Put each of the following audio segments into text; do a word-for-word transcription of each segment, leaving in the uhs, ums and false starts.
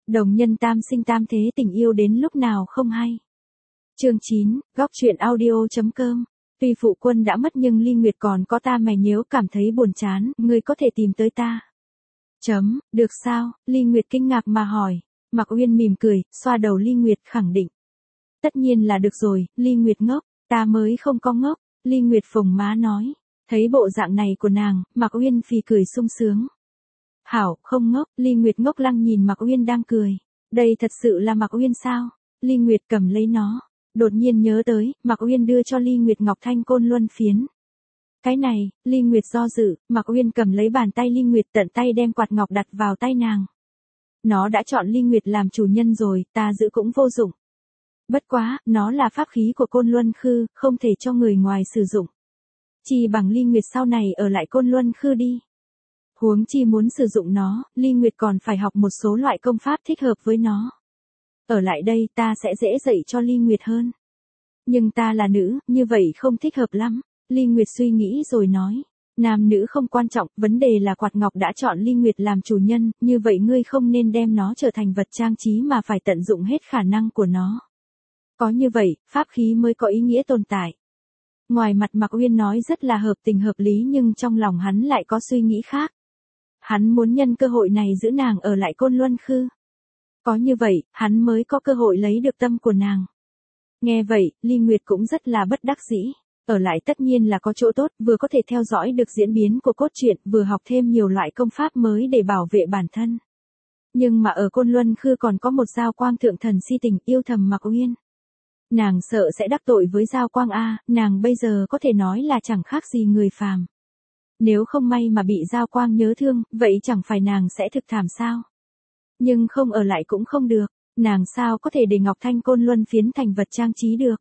Đồng nhân tam sinh tam thế tình yêu đến lúc nào không hay. Chương chín, góc truyện audio.com. Tuy phụ quân đã mất nhưng Ly Nguyệt còn có ta, mày nếu cảm thấy buồn chán, ngươi có thể tìm tới ta. Chấm, được sao? Ly Nguyệt kinh ngạc mà hỏi. Mạc Uyên mỉm cười, xoa đầu Ly Nguyệt khẳng định. Tất nhiên là được rồi, Ly Nguyệt ngốc, ta mới không có ngốc, Ly Nguyệt phồng má nói. Thấy bộ dạng này của nàng, Mạc Uyên phì cười sung sướng. Hảo, không ngốc, Ly Nguyệt ngốc lăng nhìn Mạc Uyên đang cười. Đây thật sự là Mạc Uyên sao? Ly Nguyệt cầm lấy nó. Đột nhiên nhớ tới, Mạc Uyên đưa cho Ly Nguyệt Ngọc Thanh Côn Luân phiến. Cái này, Ly Nguyệt do dự, Mạc Uyên cầm lấy bàn tay Ly Nguyệt, tận tay đem quạt ngọc đặt vào tay nàng. Nó đã chọn Ly Nguyệt làm chủ nhân rồi, ta giữ cũng vô dụng. Bất quá, nó là pháp khí của Côn Luân Khư, không thể cho người ngoài sử dụng. Chỉ bằng Ly Nguyệt sau này ở lại Côn Luân Khư đi. Huống chi muốn sử dụng nó, Ly Nguyệt còn phải học một số loại công pháp thích hợp với nó. Ở lại đây ta sẽ dễ dạy cho Ly Nguyệt hơn. Nhưng ta là nữ, như vậy không thích hợp lắm. Ly Nguyệt suy nghĩ rồi nói. Nam nữ không quan trọng, vấn đề là quạt ngọc đã chọn Ly Nguyệt làm chủ nhân, như vậy ngươi không nên đem nó trở thành vật trang trí mà phải tận dụng hết khả năng của nó. Có như vậy, pháp khí mới có ý nghĩa tồn tại. Ngoài mặt Mạc Uyên nói rất là hợp tình hợp lý nhưng trong lòng hắn lại có suy nghĩ khác. Hắn muốn nhân cơ hội này giữ nàng ở lại Côn Luân Khư. Có như vậy, hắn mới có cơ hội lấy được tâm của nàng. Nghe vậy, Ly Nguyệt cũng rất là bất đắc dĩ. Ở lại tất nhiên là có chỗ tốt, vừa có thể theo dõi được diễn biến của cốt truyện, vừa học thêm nhiều loại công pháp mới để bảo vệ bản thân. Nhưng mà ở Côn Luân Khư còn có một Giao Quang thượng thần si tình yêu thầm Mạc Uyên. Nàng sợ sẽ đắc tội với Giao Quang a, nàng bây giờ có thể nói là chẳng khác gì người phàm. Nếu không may mà bị Giao Quang nhớ thương, vậy chẳng phải nàng sẽ thực thảm sao? Nhưng không ở lại cũng không được, nàng sao có thể để Ngọc Thanh Côn Luân phiến thành vật trang trí được.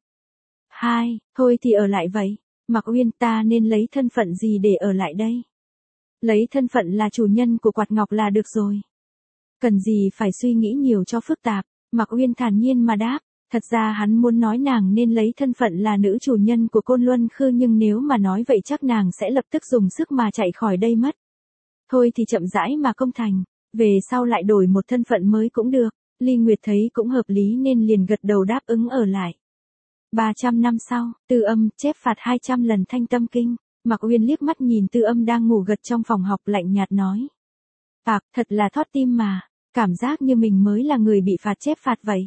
Hai, thôi thì ở lại vậy. Mạc Uyên, ta nên lấy thân phận gì để ở lại đây? Lấy thân phận là chủ nhân của quạt ngọc là được rồi. Cần gì phải suy nghĩ nhiều cho phức tạp, Mạc Uyên thản nhiên mà đáp. Thật ra hắn muốn nói nàng nên lấy thân phận là nữ chủ nhân của Côn Luân Khư nhưng nếu mà nói vậy chắc nàng sẽ lập tức dùng sức mà chạy khỏi đây mất. Thôi thì chậm rãi mà công thành, về sau lại đổi một thân phận mới cũng được. Ly Nguyệt thấy cũng hợp lý nên liền gật đầu đáp ứng ở lại. ba trăm năm sau, Tư Âm chép phạt hai trăm lần Thanh Tâm Kinh. Mạc Uyên liếc mắt nhìn Tư Âm đang ngủ gật trong phòng học lạnh nhạt nói. Phạt, thật là thót tim mà, cảm giác như mình mới là người bị phạt chép phạt vậy.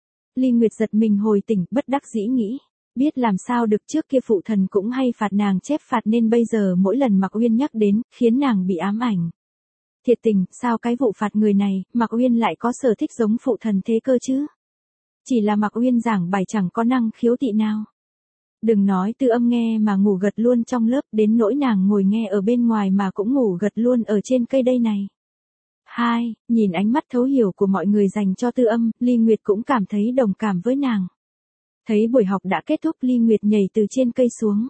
Ly Nguyệt giật mình hồi tỉnh, bất đắc dĩ nghĩ. Biết làm sao được, trước kia phụ thần cũng hay phạt nàng chép phạt nên bây giờ mỗi lần Mạc Uyên nhắc đến, khiến nàng bị ám ảnh. Thiệt tình, sao cái vụ phạt người này, Mạc Uyên lại có sở thích giống phụ thần thế cơ chứ? Chỉ là Mạc Uyên giảng bài chẳng có năng khiếu tị nào. Đừng nói Tư Âm nghe mà ngủ gật luôn trong lớp, đến nỗi nàng ngồi nghe ở bên ngoài mà cũng ngủ gật luôn ở trên cây đây này. Hai, nhìn ánh mắt thấu hiểu của mọi người dành cho Tư Âm, Ly Nguyệt cũng cảm thấy đồng cảm với nàng. Thấy buổi học đã kết thúc, Ly Nguyệt nhảy từ trên cây xuống.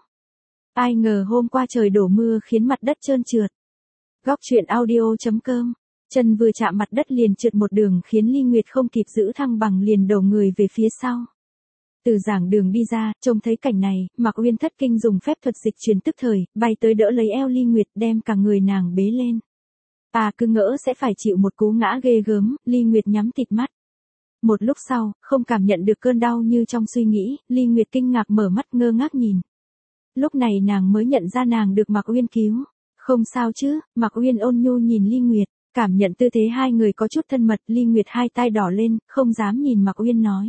Ai ngờ hôm qua trời đổ mưa khiến mặt đất trơn trượt. Góc truyện audio.com. Chân vừa chạm mặt đất liền trượt một đường khiến Ly Nguyệt không kịp giữ thăng bằng liền đổ người về phía sau. Từ giảng đường đi ra, trông thấy cảnh này, Mạc Uyên thất kinh dùng phép thuật dịch chuyển tức thời, bay tới đỡ lấy eo Ly Nguyệt đem cả người nàng bế lên. Ta cứ ngỡ sẽ phải chịu một cú ngã ghê gớm, Ly Nguyệt nhắm tịt mắt. Một lúc sau, không cảm nhận được cơn đau như trong suy nghĩ, Ly Nguyệt kinh ngạc mở mắt ngơ ngác nhìn. Lúc này nàng mới nhận ra nàng được Mạc Uyên cứu. Không sao chứ, Mạc Uyên ôn nhu nhìn Ly Nguyệt, cảm nhận tư thế hai người có chút thân mật, Ly Nguyệt hai tay đỏ lên, không dám nhìn Mạc Uyên nói.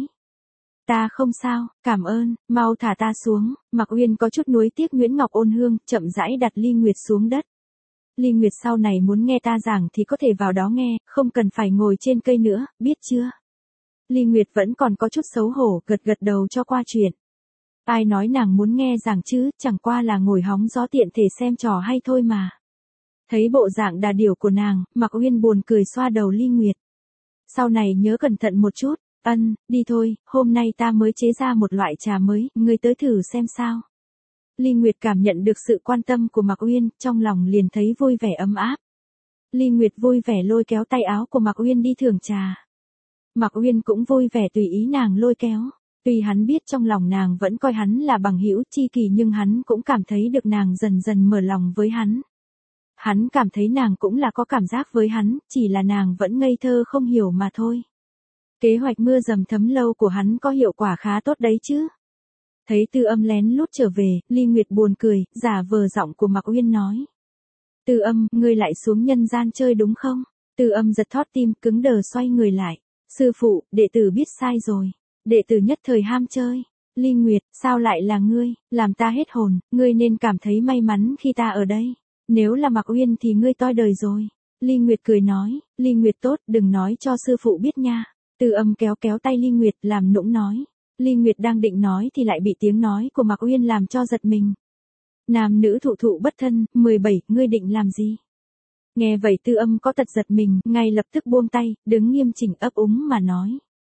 Ta không sao, cảm ơn, mau thả ta xuống. Mạc Uyên có chút nuối tiếc Nguyễn Ngọc Ôn Hương, chậm rãi đặt Ly Nguyệt xuống đất. Ly Nguyệt sau này muốn nghe ta giảng thì có thể vào đó nghe, không cần phải ngồi trên cây nữa, biết chưa? Ly Nguyệt vẫn còn có chút xấu hổ, gật gật đầu cho qua chuyện. Ai nói nàng muốn nghe giảng chứ, chẳng qua là ngồi hóng gió tiện thể xem trò hay thôi mà. Thấy bộ dạng đà điểu của nàng, Mạc Uyên buồn cười xoa đầu Ly Nguyệt. Sau này nhớ cẩn thận một chút, ân, đi thôi, hôm nay ta mới chế ra một loại trà mới, ngươi tới thử xem sao. Ly Nguyệt cảm nhận được sự quan tâm của Mạc Uyên, trong lòng liền thấy vui vẻ ấm áp. Ly Nguyệt vui vẻ lôi kéo tay áo của Mạc Uyên đi thưởng trà. Mạc Uyên cũng vui vẻ tùy ý nàng lôi kéo. Tuy hắn biết trong lòng nàng vẫn coi hắn là bằng hữu tri kỷ nhưng hắn cũng cảm thấy được nàng dần dần mở lòng với hắn. Hắn cảm thấy nàng cũng là có cảm giác với hắn, chỉ là nàng vẫn ngây thơ không hiểu mà thôi. Kế hoạch mưa dầm thấm lâu của hắn có hiệu quả khá tốt đấy chứ. Thấy Tư Âm lén lút trở về, Ly Nguyệt buồn cười, giả vờ giọng của Mạc Uyên nói. Tư Âm, ngươi lại xuống nhân gian chơi đúng không? Tư Âm giật thót tim, cứng đờ xoay người lại. Sư phụ, đệ tử biết sai rồi. Đệ tử nhất thời ham chơi. Ly Nguyệt, sao lại là ngươi, làm ta hết hồn, ngươi nên cảm thấy may mắn khi ta ở đây. Nếu là Mạc Uyên thì ngươi toi đời rồi. Ly Nguyệt cười nói, Ly Nguyệt tốt, đừng nói cho sư phụ biết nha. Tư Âm kéo kéo tay Ly Nguyệt làm nũng nói. Ly Nguyệt đang định nói thì lại bị tiếng nói của Mạc Uyên làm cho giật mình. Nam nữ thụ thụ bất thân, mười bảy, ngươi định làm gì? Nghe vậy Tư Âm có tật giật mình, ngay lập tức buông tay, đứng nghiêm chỉnh ấp úng mà nói.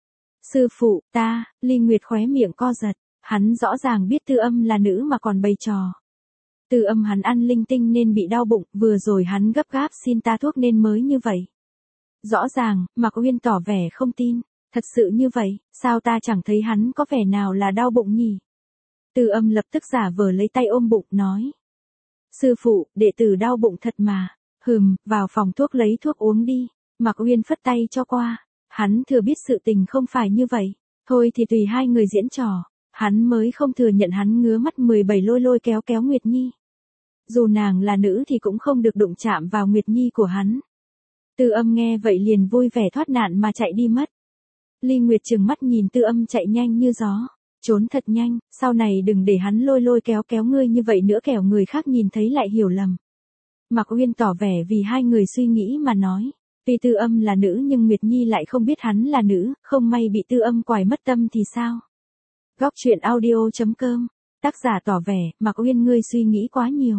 Sư phụ, ta, Ly Nguyệt khóe miệng co giật, hắn rõ ràng biết Tư Âm là nữ mà còn bày trò. Tư Âm hắn ăn linh tinh nên bị đau bụng, vừa rồi hắn gấp gáp xin ta thuốc nên mới như vậy. Rõ ràng, Mạc Uyên tỏ vẻ không tin, thật sự như vậy, sao ta chẳng thấy hắn có vẻ nào là đau bụng nhỉ? Tư Âm lập tức giả vờ lấy tay ôm bụng, nói. Sư phụ, đệ tử đau bụng thật mà, hừm, vào phòng thuốc lấy thuốc uống đi, Mạc Uyên phất tay cho qua, hắn thừa biết sự tình không phải như vậy, thôi thì tùy hai người diễn trò, hắn mới không thừa nhận hắn ngứa mắt mười bảy lôi lôi kéo kéo Nguyệt Nhi. Dù nàng là nữ thì cũng không được đụng chạm vào Nguyệt Nhi của hắn. Tư Âm nghe vậy liền vui vẻ thoát nạn mà chạy đi mất. Ly Nguyệt trừng mắt nhìn Tư Âm chạy nhanh như gió, trốn thật nhanh, sau này đừng để hắn lôi lôi kéo kéo ngươi như vậy nữa kẻo người khác nhìn thấy lại hiểu lầm. Mạc Uyên tỏ vẻ vì hai người suy nghĩ mà nói, tuy Tư Âm là nữ nhưng Nguyệt Nhi lại không biết hắn là nữ, không may bị Tư Âm quải mất tâm thì sao? Góc truyện audio chấm com, tác giả tỏ vẻ, Mạc Uyên ngươi suy nghĩ quá nhiều.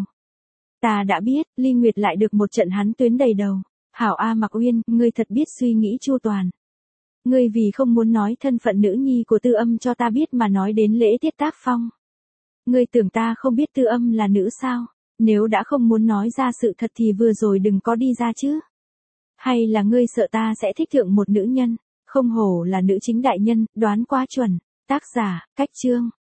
Ta đã biết, Ly Nguyệt lại được một trận hắn tuyến đầy đầu. Hảo A Mạc Uyên, ngươi thật biết suy nghĩ chu toàn. Ngươi vì không muốn nói thân phận nữ nhi của Tư Âm cho ta biết mà nói đến lễ tiết tác phong. Ngươi tưởng ta không biết Tư Âm là nữ sao? Nếu đã không muốn nói ra sự thật thì vừa rồi đừng có đi ra chứ. Hay là ngươi sợ ta sẽ thích thượng một nữ nhân, không hổ là nữ chính đại nhân, đoán quá chuẩn. Tác giả, Cách Chương.